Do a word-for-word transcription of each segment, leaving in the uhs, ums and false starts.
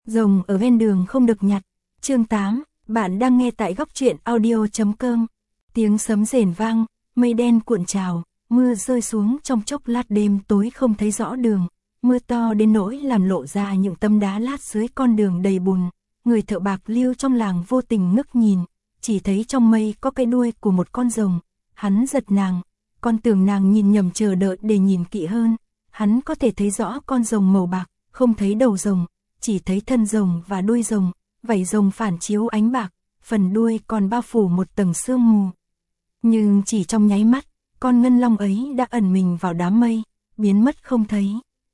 Rồng ở ven đường không được nhặt. Chương tám, bạn đang nghe tại góc truyện audio chấm com. Tiếng sấm rền vang, mây đen cuộn trào, mưa rơi xuống trong chốc lát, đêm tối không thấy rõ đường. Mưa to đến nỗi làm lộ ra những tấm đá lát dưới con đường đầy bùn. Người thợ bạc liêu trong làng vô tình ngước nhìn, chỉ thấy trong mây có cái đuôi của một con rồng. Hắn giật nàng, con tưởng nàng nhìn nhầm, chờ đợi để nhìn kỹ hơn. Hắn có thể thấy rõ con rồng màu bạc, không thấy đầu rồng, chỉ thấy thân rồng và đuôi rồng. Vảy rồng phản chiếu ánh bạc, phần đuôi còn bao phủ một tầng sương mù. Nhưng chỉ trong nháy mắt, con ngân long ấy đã ẩn mình vào đám mây, biến mất không thấy.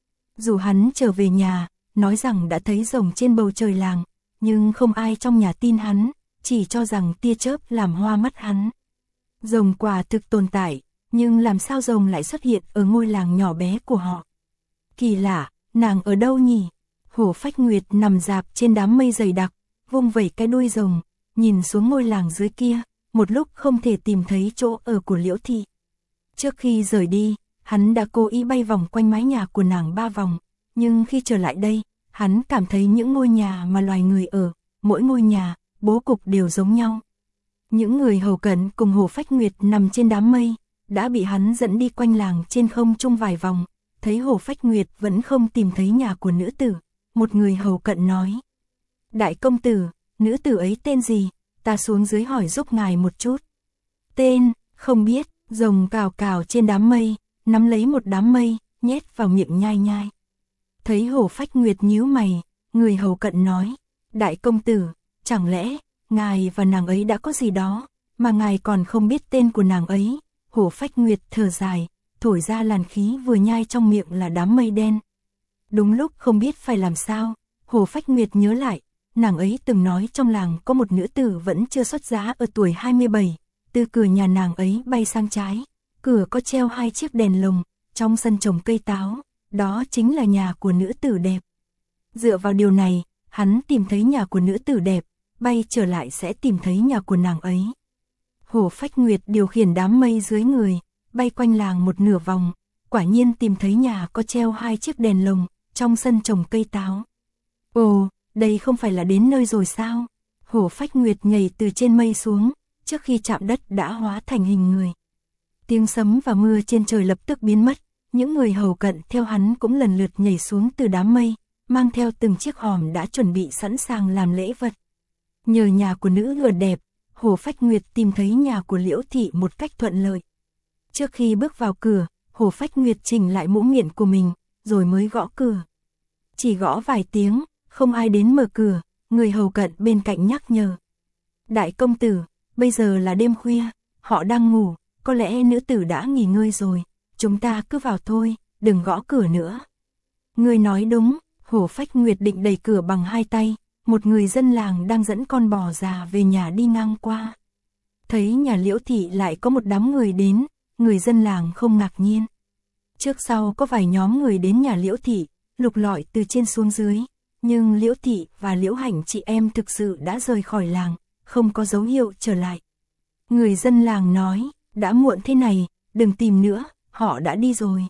Dù hắn trở về nhà, nói rằng đã thấy rồng trên bầu trời làng, nhưng không ai trong nhà tin hắn, chỉ cho rằng tia chớp làm hoa mắt hắn. Rồng quả thực tồn tại, nhưng làm sao rồng lại xuất hiện ở ngôi làng nhỏ bé của họ? Kỳ lạ, nàng ở đâu nhỉ? Hổ Phách Nguyệt nằm rạp trên đám mây dày đặc, vung vẩy cái đuôi rồng, nhìn xuống ngôi làng dưới kia, một lúc không thể tìm thấy chỗ ở của Liễu Thị. Trước khi rời đi, hắn đã cố ý bay vòng quanh mái nhà của nàng ba vòng, nhưng khi trở lại đây, hắn cảm thấy những ngôi nhà mà loài người ở, mỗi ngôi nhà, bố cục đều giống nhau. Những người hầu cận cùng Hổ Phách Nguyệt nằm trên đám mây, đã bị hắn dẫn đi quanh làng trên không trung vài vòng, thấy Hổ Phách Nguyệt vẫn không tìm thấy nhà của nữ tử. Một người hầu cận nói: Đại công tử, nữ tử ấy tên gì? Ta xuống dưới hỏi giúp ngài một chút. Tên, không biết. Rồng cào cào trên đám mây, nắm lấy một đám mây, nhét vào miệng nhai nhai. Thấy Hổ Phách Nguyệt nhíu mày, người hầu cận nói: Đại công tử, chẳng lẽ ngài và nàng ấy đã có gì đó mà ngài còn không biết tên của nàng ấy? Hổ Phách Nguyệt thở dài, thổi ra làn khí, vừa nhai trong miệng là đám mây đen. Đúng lúc không biết phải làm sao, Hổ Phách Nguyệt nhớ lại, nàng ấy từng nói trong làng có một nữ tử vẫn chưa xuất giá ở tuổi hai mươi bảy, từ cửa nhà nàng ấy bay sang trái, cửa có treo hai chiếc đèn lồng, trong sân trồng cây táo, đó chính là nhà của nữ tử đẹp. Dựa vào điều này, hắn tìm thấy nhà của nữ tử đẹp, bay trở lại sẽ tìm thấy nhà của nàng ấy. Hổ Phách Nguyệt điều khiển đám mây dưới người, bay quanh làng một nửa vòng, quả nhiên tìm thấy nhà có treo hai chiếc đèn lồng, trong sân trồng cây táo. Ồ, đây không phải là đến nơi rồi sao? Hổ Phách Nguyệt nhảy từ trên mây xuống, trước khi chạm đất đã hóa thành hình người. Tiếng sấm và mưa trên trời lập tức biến mất, những người hầu cận theo hắn cũng lần lượt nhảy xuống từ đám mây, mang theo từng chiếc hòm đã chuẩn bị sẵn sàng làm lễ vật. Nhờ nhà của nữ vừa đẹp, Hổ Phách Nguyệt tìm thấy nhà của Liễu Thị một cách thuận lợi. Trước khi bước vào cửa, Hổ Phách Nguyệt chỉnh lại mũ miệng của mình, rồi mới gõ cửa. Chỉ gõ vài tiếng, không ai đến mở cửa, người hầu cận bên cạnh nhắc nhở: Đại công tử, bây giờ là đêm khuya, họ đang ngủ, có lẽ nữ tử đã nghỉ ngơi rồi, chúng ta cứ vào thôi, đừng gõ cửa nữa. Người nói đúng. Hổ Phách Nguyệt định đẩy cửa bằng hai tay, một người dân làng đang dẫn con bò già về nhà đi ngang qua. Thấy nhà Liễu Thị lại có một đám người đến, người dân làng không ngạc nhiên. Trước sau có vài nhóm người đến nhà Liễu Thị, lục lọi từ trên xuống dưới, nhưng Liễu Thị và Liễu Hạnh chị em thực sự đã rời khỏi làng, không có dấu hiệu trở lại. Người dân làng nói: Đã muộn thế này, đừng tìm nữa, họ đã đi rồi.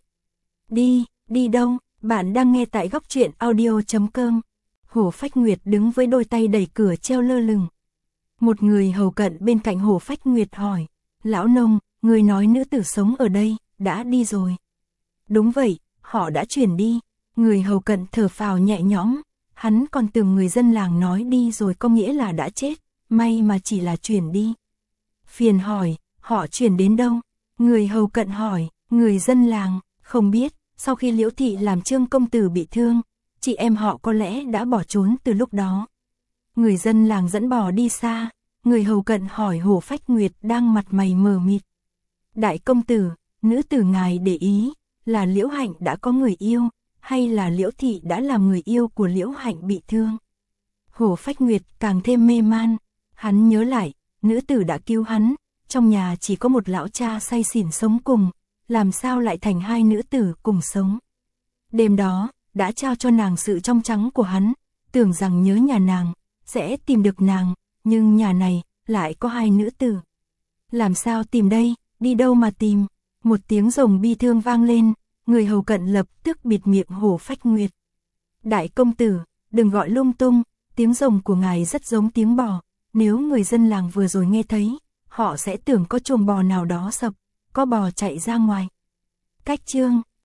Đi, đi đâu? Bạn đang nghe tại góc truyện audio chấm com. Hổ Phách Nguyệt đứng với đôi tay đẩy cửa treo lơ lửng. Một người hầu cận bên cạnh Hổ Phách Nguyệt hỏi: Lão nông, người nói nữ tử sống ở đây, đã đi rồi. Đúng vậy, họ đã chuyển đi. Người hầu cận thở phào nhẹ nhõm, hắn còn tưởng người dân làng nói đi rồi có nghĩa là đã chết, may mà chỉ là chuyển đi. Phiền hỏi, họ chuyển đến đâu? Người hầu cận hỏi. Người dân làng, không biết. Sau khi Liễu Thị làm Trương công tử bị thương, chị em họ có lẽ đã bỏ trốn từ lúc đó. Người dân làng dẫn bò đi xa. Người hầu cận hỏi Hổ Phách Nguyệt đang mặt mày mờ mịt: Đại công tử, nữ tử ngài để ý, là Liễu Hạnh đã có người yêu, hay là Liễu Thị đã làm người yêu của Liễu Hạnh bị thương? Hổ Phách Nguyệt càng thêm mê man, hắn nhớ lại, nữ tử đã cứu hắn, trong nhà chỉ có một lão cha say xỉn sống cùng, làm sao lại thành hai nữ tử cùng sống? Đêm đó, đã trao cho nàng sự trong trắng của hắn, tưởng rằng nhớ nhà nàng, sẽ tìm được nàng, nhưng nhà này, lại có hai nữ tử. Làm sao tìm đây, đi đâu mà tìm? Một tiếng rồng bi thương vang lên, người hầu cận lập tức bịt miệng Hổ Phách Nguyệt. Đại công tử, đừng gọi lung tung, tiếng rồng của ngài rất giống tiếng bò, nếu người dân làng vừa rồi nghe thấy, họ sẽ tưởng có chuồng bò nào đó sập, có bò chạy ra ngoài. Cách chương